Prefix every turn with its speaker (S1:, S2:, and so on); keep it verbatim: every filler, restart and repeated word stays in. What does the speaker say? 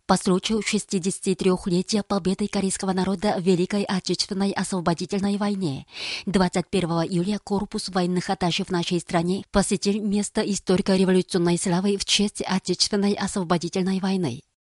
S1: По случаю шестидесятитрёхлетия победы корейского народа в Великой Отечественной освободительной войне двадцать первого июля корпус военных атташе в нашей стране посетил место историко-революционной славы в честь Отечественной освободительной войны.